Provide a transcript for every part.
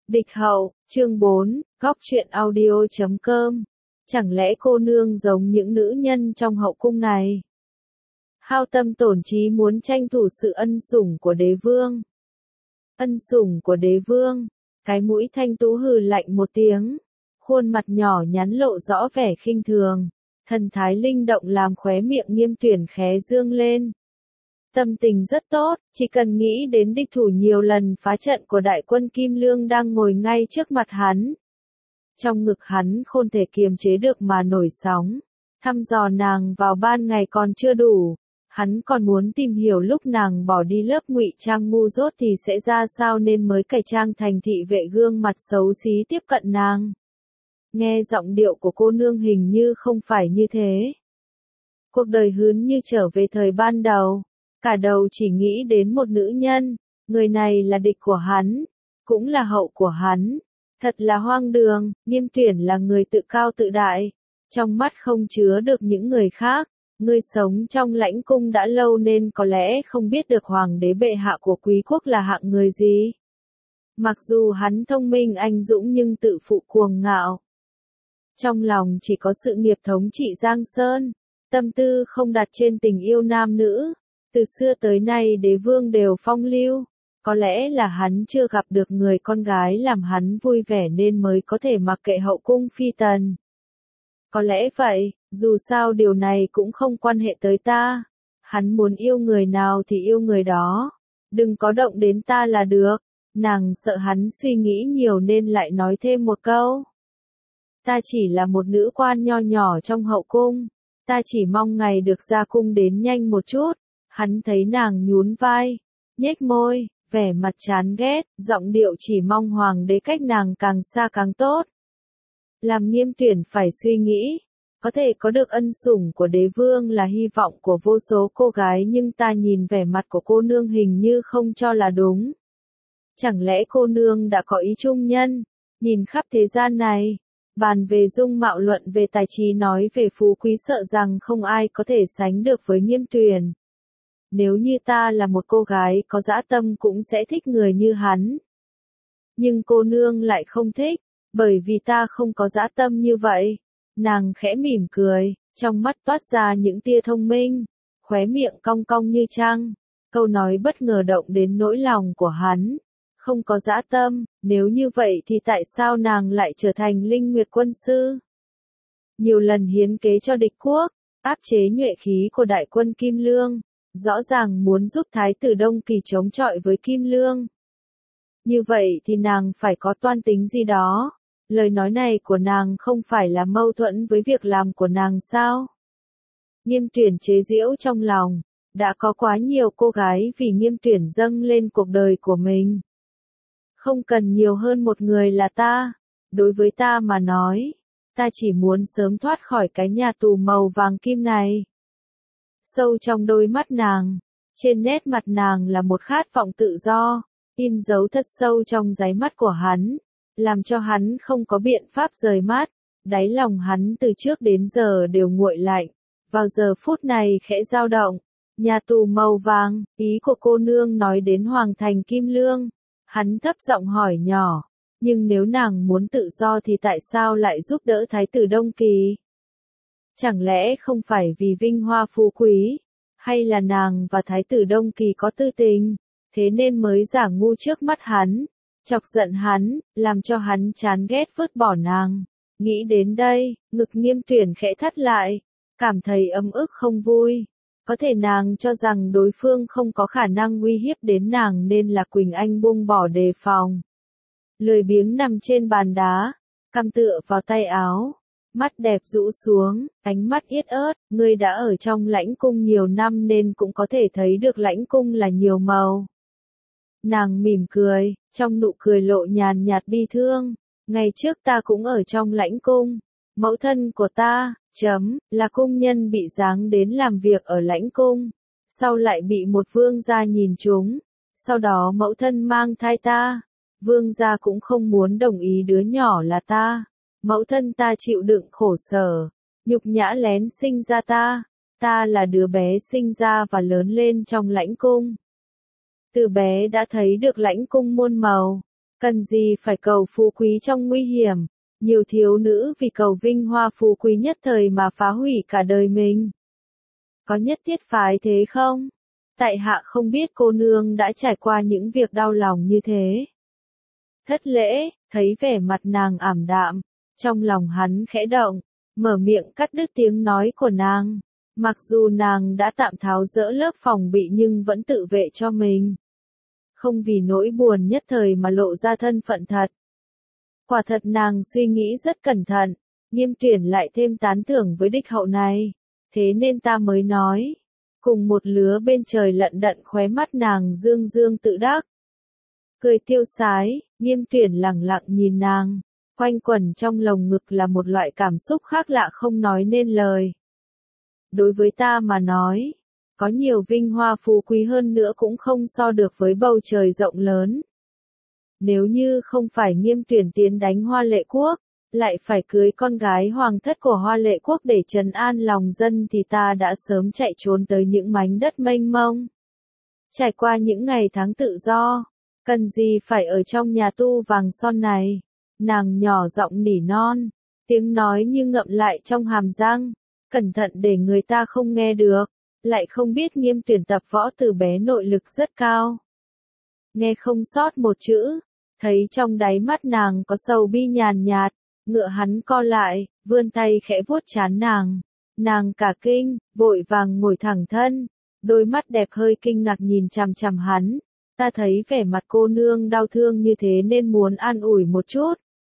Địch hậu, chương 4, góc truyện audio.com. Chẳng lẽ cô nương giống những nữ nhân trong hậu cung này? Hao tâm tổn trí muốn tranh thủ sự ân sủng của đế vương. Ân sủng của đế vương, cái mũi Thanh Tú hừ lạnh một tiếng. Khuôn mặt nhỏ nhắn lộ rõ vẻ khinh thường. Thần thái linh động làm khóe miệng Nghiêm Tuyển khẽ dương lên. Tâm tình rất tốt, chỉ cần nghĩ đến địch thủ nhiều lần phá trận của đại quân Kim Lương đang ngồi ngay trước mặt hắn. Trong ngực hắn không thể kiềm chế được mà nổi sóng. Thăm dò nàng vào ban ngày còn chưa đủ. Hắn còn muốn tìm hiểu lúc nàng bỏ đi lớp ngụy trang ngu dốt thì sẽ ra sao nên mới cải trang thành thị vệ gương mặt xấu xí tiếp cận nàng. Nghe giọng điệu của cô nương hình như không phải như thế. Cuộc đời hướn như trở về thời ban đầu. Cả đầu chỉ nghĩ đến một nữ nhân, người này là địch của hắn, cũng là hậu của hắn. Thật là hoang đường, Nghiêm Tuyển là người tự cao tự đại, trong mắt không chứa được những người khác. Ngươi sống trong lãnh cung đã lâu nên có lẽ không biết được hoàng đế bệ hạ của quý quốc là hạng người gì. Mặc dù hắn thông minh anh dũng nhưng tự phụ cuồng ngạo. Trong lòng chỉ có sự nghiệp thống trị Giang Sơn, tâm tư không đặt trên tình yêu nam nữ. Từ xưa tới nay đế vương đều phong lưu, có lẽ là hắn chưa gặp được người con gái làm hắn vui vẻ nên mới có thể mặc kệ hậu cung phi tần. Có lẽ vậy, dù sao điều này cũng không quan hệ tới ta. Hắn muốn yêu người nào thì yêu người đó, đừng có động đến ta là được. Nàng sợ hắn suy nghĩ nhiều nên lại nói thêm một câu. Ta chỉ là một nữ quan nho nhỏ trong hậu cung, ta chỉ mong ngày được ra cung đến nhanh một chút. Hắn thấy nàng nhún vai, nhếch môi, vẻ mặt chán ghét, giọng điệu chỉ mong hoàng đế cách nàng càng xa càng tốt. Làm Nghiêm Tuyển phải suy nghĩ, có thể có được ân sủng của đế vương là hy vọng của vô số cô gái nhưng ta nhìn vẻ mặt của cô nương hình như không cho là đúng. Chẳng lẽ cô nương đã có ý trung nhân, nhìn khắp thế gian này, bàn về dung mạo luận về tài trí nói về phú quý sợ rằng không ai có thể sánh được với Nghiêm Tuyển. Nếu như ta là một cô gái có dã tâm cũng sẽ thích người như hắn. Nhưng cô nương lại không thích, bởi vì ta không có dã tâm như vậy. Nàng khẽ mỉm cười, trong mắt toát ra những tia thông minh, khóe miệng cong cong như trăng. Câu nói bất ngờ động đến nỗi lòng của hắn. Không có dã tâm, nếu như vậy thì tại sao nàng lại trở thành Linh Nguyệt quân sư? Nhiều lần hiến kế cho địch quốc, áp chế nhuệ khí của đại quân Kim Lương. Rõ ràng muốn giúp Thái tử Đông Kỳ chống chọi với Kim Lương. Như vậy thì nàng phải có toan tính gì đó. Lời nói này của nàng không phải là mâu thuẫn với việc làm của nàng sao? Nghiêm Tuyển chế giễu trong lòng. Đã có quá nhiều cô gái vì Nghiêm Tuyển dâng lên cuộc đời của mình. Không cần nhiều hơn một người là ta. Đối với ta mà nói, ta chỉ muốn sớm thoát khỏi cái nhà tù màu vàng kim này. Sâu trong đôi mắt nàng, trên nét mặt nàng là một khát vọng tự do, in dấu thật sâu trong đáy mắt của hắn, làm cho hắn không có biện pháp rời mắt. Đáy lòng hắn từ trước đến giờ đều nguội lạnh, vào giờ phút này khẽ dao động. Nhà tù màu vàng, ý của cô nương nói đến Hoàng thành Kim Lương. Hắn thấp giọng hỏi nhỏ, nhưng nếu nàng muốn tự do thì tại sao lại giúp đỡ Thái tử Đông Kỳ? Chẳng lẽ không phải vì vinh hoa phú quý, hay là nàng và Thái tử Đông Kỳ có tư tình, thế nên mới giả ngu trước mắt hắn, chọc giận hắn, làm cho hắn chán ghét vứt bỏ nàng. Nghĩ đến đây, ngực Nghiêm Tuyển khẽ thắt lại, cảm thấy ấm ức không vui. Có thể nàng cho rằng đối phương không có khả năng uy hiếp đến nàng nên là Quỳnh Anh buông bỏ đề phòng. Lười biếng nằm trên bàn đá, cằm tựa vào tay áo. Mắt đẹp rũ xuống, ánh mắt yết ớt, ngươi đã ở trong lãnh cung nhiều năm nên cũng có thể thấy được lãnh cung là nhiều màu. Nàng mỉm cười, trong nụ cười lộ nhàn nhạt bi thương, ngày trước ta cũng ở trong lãnh cung, mẫu thân của ta, là cung nhân bị giáng đến làm việc ở lãnh cung, sau lại bị một vương gia nhìn trúng, sau đó mẫu thân mang thai ta, vương gia cũng không muốn đồng ý đứa nhỏ là ta. Mẫu thân ta chịu đựng khổ sở, nhục nhã lén sinh ra ta là đứa bé sinh ra và lớn lên trong lãnh cung. Từ bé đã thấy được lãnh cung muôn màu, Cần gì phải cầu phú quý trong nguy hiểm, nhiều thiếu nữ vì cầu vinh hoa phú quý nhất thời mà phá hủy cả đời mình. Có nhất thiết phải thế không? Tại hạ không biết cô nương đã trải qua những việc đau lòng như thế. Thất lễ, thấy vẻ mặt nàng ảm đạm, trong lòng hắn khẽ động, mở miệng cắt đứt tiếng nói của nàng. Mặc dù nàng đã tạm tháo dỡ lớp phòng bị nhưng vẫn tự vệ cho mình. Không vì nỗi buồn nhất thời mà lộ ra thân phận thật. Quả thật nàng suy nghĩ rất cẩn thận, Nghiêm Tuyển lại thêm tán thưởng với đích hậu này. Thế nên ta mới nói, cùng một lứa bên trời lận đận khóe mắt nàng dương dương tự đắc. Cười tiêu sái, Nghiêm Tuyển lẳng lặng nhìn nàng, quanh quẩn trong lồng ngực là một loại cảm xúc khác lạ không nói nên lời. Đối với ta mà nói, có nhiều vinh hoa phú quý hơn nữa cũng không so được với bầu trời rộng lớn. Nếu như không phải Nghiêm Tuyển tiến đánh Hoa Lệ Quốc, lại phải cưới con gái hoàng thất của Hoa Lệ Quốc để trấn an lòng dân thì ta đã sớm chạy trốn tới những mảnh đất mênh mông. Trải qua những ngày tháng tự do, cần gì phải ở trong nhà tu vàng son này. Nàng nhỏ giọng nỉ non, tiếng nói như ngậm lại trong hàm răng, cẩn thận để người ta không nghe được, lại không biết Nghiêm Tuyển tập võ từ bé nội lực rất cao. Nghe không sót một chữ, thấy trong đáy mắt nàng có sầu bi nhàn nhạt, ngựa hắn co lại, vươn tay khẽ vuốt trán nàng. Nàng cả kinh, vội vàng ngồi thẳng thân, đôi mắt đẹp hơi kinh ngạc nhìn chằm chằm hắn. Ta thấy vẻ mặt cô nương đau thương như thế nên muốn an ủi một chút.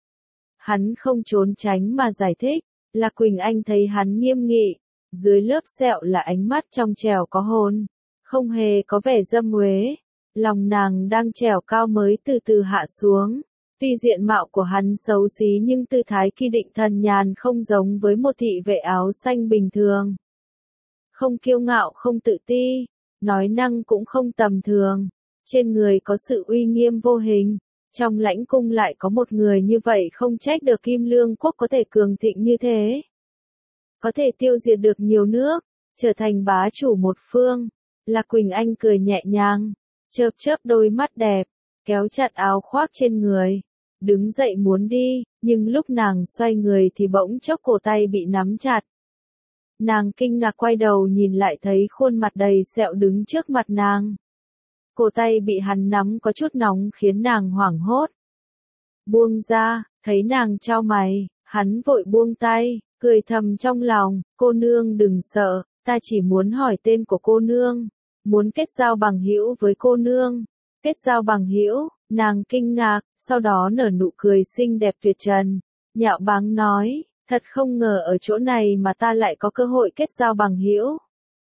Hắn không trốn tránh mà giải thích, Lạc Quỳnh Anh thấy hắn nghiêm nghị, dưới lớp sẹo là ánh mắt trong trẻo có hồn, không hề có vẻ dâm uế. Lòng nàng đang trèo cao mới từ từ hạ xuống. Tuy diện mạo của hắn xấu xí nhưng tư thái kỳ định thần nhàn không giống với một thị vệ áo xanh bình thường. Không kiêu ngạo không tự ti, nói năng cũng không tầm thường. Trên người có sự uy nghiêm vô hình. Trong lãnh cung lại có một người như vậy không trách được Kim Lương Quốc có thể cường thịnh như thế. Có thể tiêu diệt được nhiều nước, trở thành bá chủ một phương. Lạc Quỳnh Anh cười nhẹ nhàng, chớp chớp đôi mắt đẹp, kéo chặt áo khoác trên người, đứng dậy muốn đi, nhưng lúc nàng xoay người thì bỗng chốc cổ tay bị nắm chặt. Nàng kinh ngạc quay đầu nhìn lại thấy khuôn mặt đầy sẹo đứng trước mặt nàng. Cổ tay bị hắn nắm có chút nóng khiến nàng hoảng hốt. Buông ra, thấy nàng chau mày, hắn vội buông tay, cười thầm trong lòng, cô nương đừng sợ, ta chỉ muốn hỏi tên của cô nương. Muốn kết giao bằng hữu với cô nương. Kết giao bằng hữu, nàng kinh ngạc, sau đó nở nụ cười xinh đẹp tuyệt trần. Nhạo báng nói, thật không ngờ ở chỗ này mà ta lại có cơ hội kết giao bằng hữu.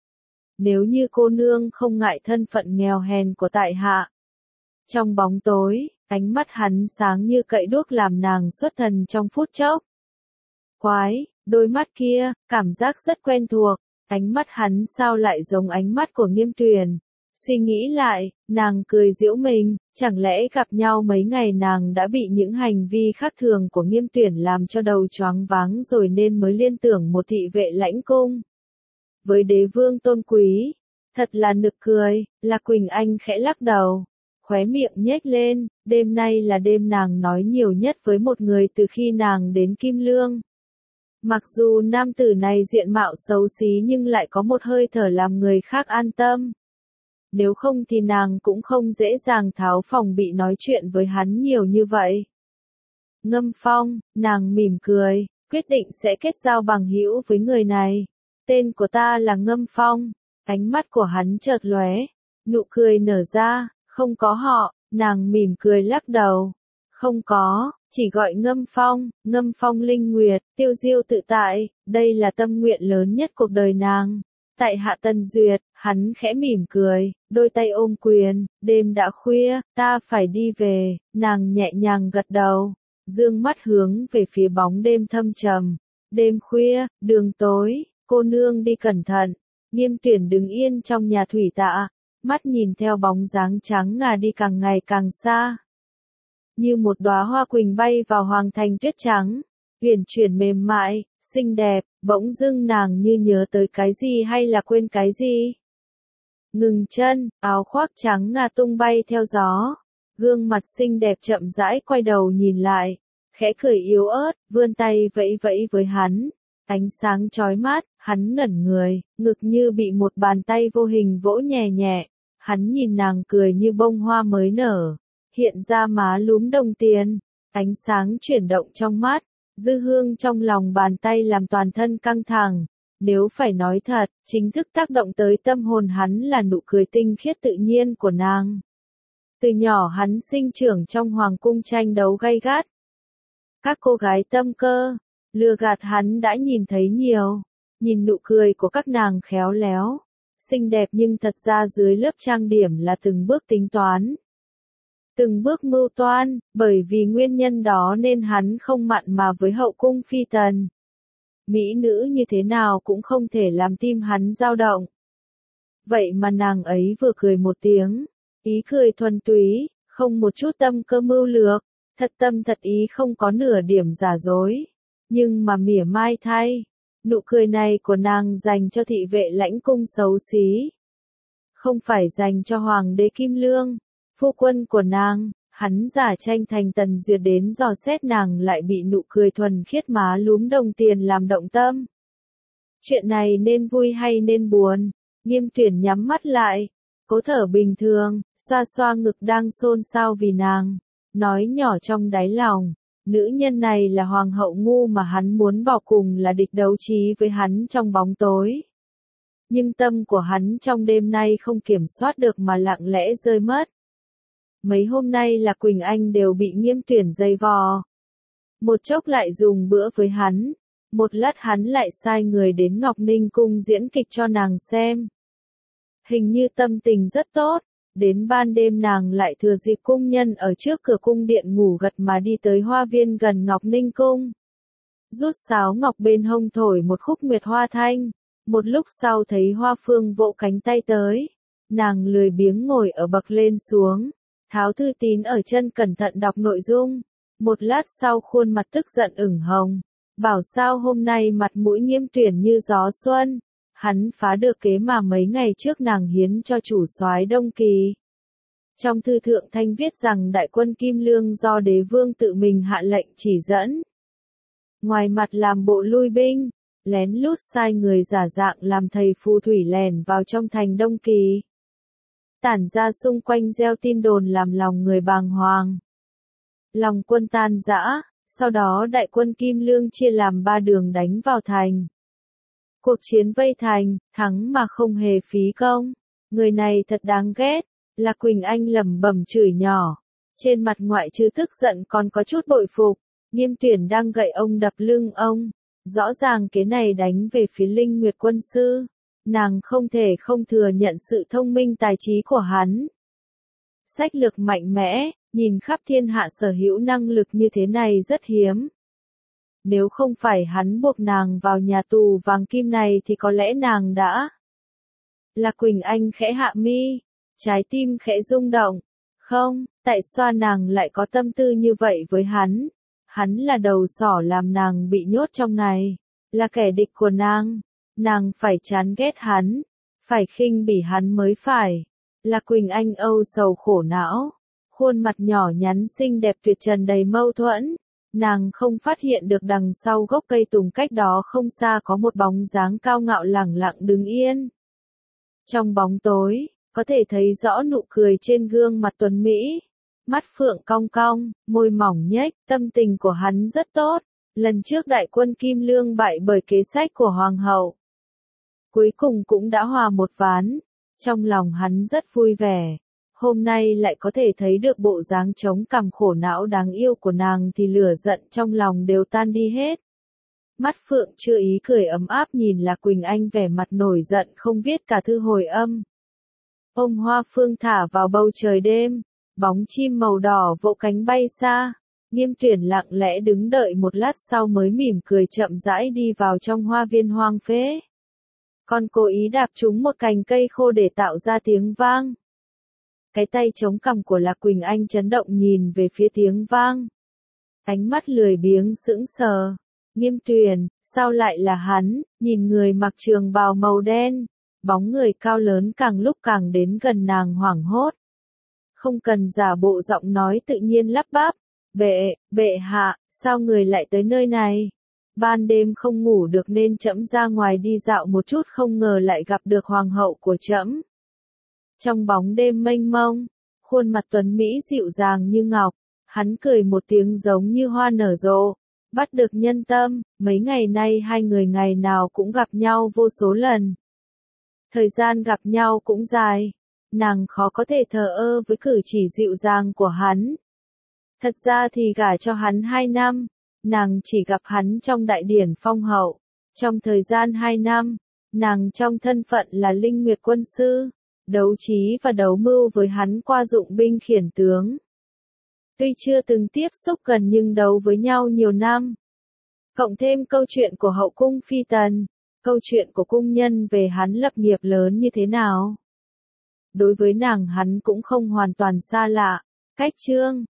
Nếu như cô nương không ngại thân phận nghèo hèn của tại hạ. Trong bóng tối, ánh mắt hắn sáng như cậy đuốc làm nàng xuất thần trong phút chốc. Quái, đôi mắt kia, cảm giác rất quen thuộc. Ánh mắt hắn sao lại giống ánh mắt của Nghiêm Tuyển. Suy nghĩ lại, nàng cười giễu mình, chẳng lẽ gặp nhau mấy ngày nàng đã bị những hành vi khác thường của Nghiêm Tuyển làm cho đầu choáng váng rồi nên mới liên tưởng một thị vệ lãnh cung. Với đế vương tôn quý, thật là nực cười, Lạc Quỳnh Anh khẽ lắc đầu, khóe miệng nhếch lên, đêm nay là đêm nàng nói nhiều nhất với một người từ khi nàng đến Kim Lương. Mặc dù nam tử này diện mạo xấu xí nhưng lại có một hơi thở làm người khác an tâm. Nếu không thì nàng cũng không dễ dàng tháo phòng bị nói chuyện với hắn nhiều như vậy. Ngâm Phong, nàng mỉm cười, quyết định sẽ kết giao bằng hữu với người này. Tên của ta là Ngâm Phong. Ánh mắt của hắn chợt lóe, nụ cười nở ra, không có họ, nàng mỉm cười lắc đầu. Không có, chỉ gọi Ngâm Phong Linh Nguyệt, tiêu diêu tự tại, đây là tâm nguyện lớn nhất cuộc đời nàng. Tại hạ Tân Duyệt, hắn khẽ mỉm cười, đôi tay ôm quyền, đêm đã khuya, ta phải đi về, nàng nhẹ nhàng gật đầu, dương mắt hướng về phía bóng đêm thâm trầm. Đêm khuya, đường tối, cô nương đi cẩn thận. Nghiêm Tuyển đứng yên trong nhà thủy tạ, mắt nhìn theo bóng dáng trắng ngà đi càng ngày càng xa. Như một đóa hoa quỳnh bay vào hoàng thành tuyết trắng, uyển chuyển mềm mại, xinh đẹp, bỗng dưng nàng như nhớ tới cái gì hay là quên cái gì. Ngừng chân, áo khoác trắng ngà tung bay theo gió, Gương mặt xinh đẹp chậm rãi quay đầu nhìn lại, khẽ cười yếu ớt, vươn tay vẫy vẫy với hắn. Ánh sáng chói mắt, hắn ngẩn người, ngực như bị một bàn tay vô hình vỗ nhẹ nhẹ. Hắn nhìn nàng cười như bông hoa mới nở, hiện ra má lúm đồng tiền, ánh sáng chuyển động trong mắt, dư hương trong lòng bàn tay làm toàn thân căng thẳng. Nếu phải nói thật, chính thức tác động tới tâm hồn hắn là nụ cười tinh khiết tự nhiên của nàng. Từ nhỏ hắn sinh trưởng trong hoàng cung tranh đấu gay gắt. Các cô gái tâm cơ, lừa gạt hắn đã nhìn thấy nhiều, nhìn nụ cười của các nàng khéo léo, xinh đẹp nhưng thật ra dưới lớp trang điểm là từng bước tính toán. Từng bước mưu toan, bởi vì nguyên nhân đó nên hắn không mặn mà với hậu cung phi tần. Mỹ nữ như thế nào cũng không thể làm tim hắn dao động. Vậy mà nàng ấy vừa cười một tiếng, ý cười thuần túy, không một chút tâm cơ mưu lược, thật tâm thật ý không có nửa điểm giả dối. Nhưng mà mỉa mai thay, nụ cười này của nàng dành cho thị vệ lãnh cung xấu xí. Không phải dành cho hoàng đế Kim Lương, phu quân của nàng. Hắn giả tranh thành Tần Duyệt đến dò xét nàng lại bị nụ cười thuần khiết má lúm đồng tiền làm động tâm. Chuyện này nên vui hay nên buồn? Nghiêm Tuyển nhắm mắt lại, cố thở bình thường, xoa xoa ngực đang xôn xao vì nàng, nói nhỏ trong đáy lòng, nữ nhân này là hoàng hậu ngu mà hắn muốn bỏ cùng là địch đấu trí với hắn trong bóng tối. Nhưng tâm của hắn trong đêm nay không kiểm soát được mà lặng lẽ rơi mất. Mấy hôm nay là Quỳnh Anh đều bị Nghiêm Tuyển dày vò. Một chốc lại dùng bữa với hắn, một lát hắn lại sai người đến Ngọc Ninh cung diễn kịch cho nàng xem. Hình như tâm tình rất tốt, đến ban đêm nàng lại thừa dịp cung nhân ở trước cửa cung điện ngủ gật mà đi tới hoa viên gần Ngọc Ninh cung. Rút sáo ngọc bên hông thổi một khúc nguyệt hoa thanh, một lúc sau thấy Hoa Phương vỗ cánh tay tới, nàng lười biếng ngồi ở bậc lên xuống. Tháo thư tín ở chân cẩn thận đọc nội dung, một lát sau khuôn mặt tức giận ửng hồng, bảo sao hôm nay mặt mũi Nghiêm Tuyển như gió xuân, hắn phá được kế mà mấy ngày trước nàng hiến cho chủ soái Đông Kỳ. Trong thư thượng thanh viết rằng đại quân Kim Lương do đế vương tự mình hạ lệnh chỉ dẫn. Ngoài mặt làm bộ lui binh, lén lút sai người giả dạng làm thầy phù thủy lèn vào trong thành Đông Kỳ. Tản ra xung quanh gieo tin đồn làm lòng người bàng hoàng. Lòng quân tan rã, sau đó đại quân Kim Lương chia làm 3 đường đánh vào thành. Cuộc chiến vây thành, thắng mà không hề phí công. Người này thật đáng ghét, là Quỳnh Anh lẩm bẩm chửi nhỏ. Trên mặt ngoại trừ tức giận còn có chút bội phục, Nghiêm Tuyển đang gậy ông đập lưng ông. Rõ ràng cái này đánh về phía Linh Nguyệt quân sư. Nàng không thể không thừa nhận sự thông minh tài trí của hắn. Sách lược mạnh mẽ, nhìn khắp thiên hạ sở hữu năng lực như thế này rất hiếm. Nếu không phải hắn buộc nàng vào nhà tù vàng kim này thì có lẽ nàng đã. Là Quỳnh Anh khẽ hạ mi, trái tim khẽ rung động. Không, tại sao nàng lại có tâm tư như vậy với hắn? Hắn là đầu sỏ làm nàng bị nhốt trong này, là kẻ địch của nàng. Nàng phải chán ghét hắn, phải khinh bỉ hắn mới phải. Là Quỳnh Anh âu sầu khổ não, khuôn mặt nhỏ nhắn xinh đẹp tuyệt trần đầy mâu thuẫn. Nàng không phát hiện được đằng sau gốc cây tùng cách đó không xa có một bóng dáng cao ngạo lẳng lặng đứng yên. Trong bóng tối, có thể thấy rõ nụ cười trên gương mặt tuấn Mỹ. Mắt phượng cong cong, môi mỏng nhếch, tâm tình của hắn rất tốt. Lần trước đại quân Kim Lương bại bởi kế sách của Hoàng hậu. Cuối cùng cũng đã hòa một ván. Trong lòng hắn rất vui vẻ. Hôm nay lại có thể thấy được bộ dáng chống cằm khổ não đáng yêu của nàng thì lửa giận trong lòng đều tan đi hết. Mắt phượng chưa ý cười ấm áp nhìn là Quỳnh Anh vẻ mặt nổi giận không viết cả thư hồi âm. Ôm Hoa Phương thả vào bầu trời đêm, bóng chim màu đỏ vỗ cánh bay xa. Nghiêm Tuyển lặng lẽ đứng đợi một lát sau mới mỉm cười chậm rãi đi vào trong hoa viên hoang phế. Còn cố ý đạp trúng một cành cây khô để tạo ra tiếng vang. Cái tay chống cằm của Lạc Quỳnh Anh chấn động nhìn về phía tiếng vang. Ánh mắt lười biếng sững sờ. Nghiêm Tuyển, sao lại là hắn, nhìn người mặc trường bào màu đen. Bóng người cao lớn càng lúc càng đến gần nàng hoảng hốt. không cần giả bộ giọng nói tự nhiên lắp bắp. Bệ hạ, sao người lại tới nơi này? Ban đêm không ngủ được nên trẫm ra ngoài đi dạo một chút, không ngờ lại gặp được hoàng hậu của trẫm. Trong bóng đêm mênh mông, khuôn mặt tuấn Mỹ dịu dàng như ngọc, hắn cười một tiếng giống như hoa nở rộ, bắt được nhân tâm. Mấy ngày nay hai người ngày nào cũng gặp nhau vô số lần. Thời gian gặp nhau cũng dài, nàng khó có thể thờ ơ với cử chỉ dịu dàng của hắn. Thật ra thì gả cho hắn 2 năm, nàng chỉ gặp hắn trong đại điển phong hậu. Trong thời gian 2 năm, nàng trong thân phận là Linh Nguyệt quân sư, đấu trí và đấu mưu với hắn qua dụng binh khiển tướng. Tuy chưa từng tiếp xúc gần nhưng đấu với nhau nhiều năm. Cộng thêm câu chuyện của hậu cung phi tần, câu chuyện của cung nhân về hắn lập nghiệp lớn như thế nào. Đối với nàng hắn cũng không hoàn toàn xa lạ. Cách chương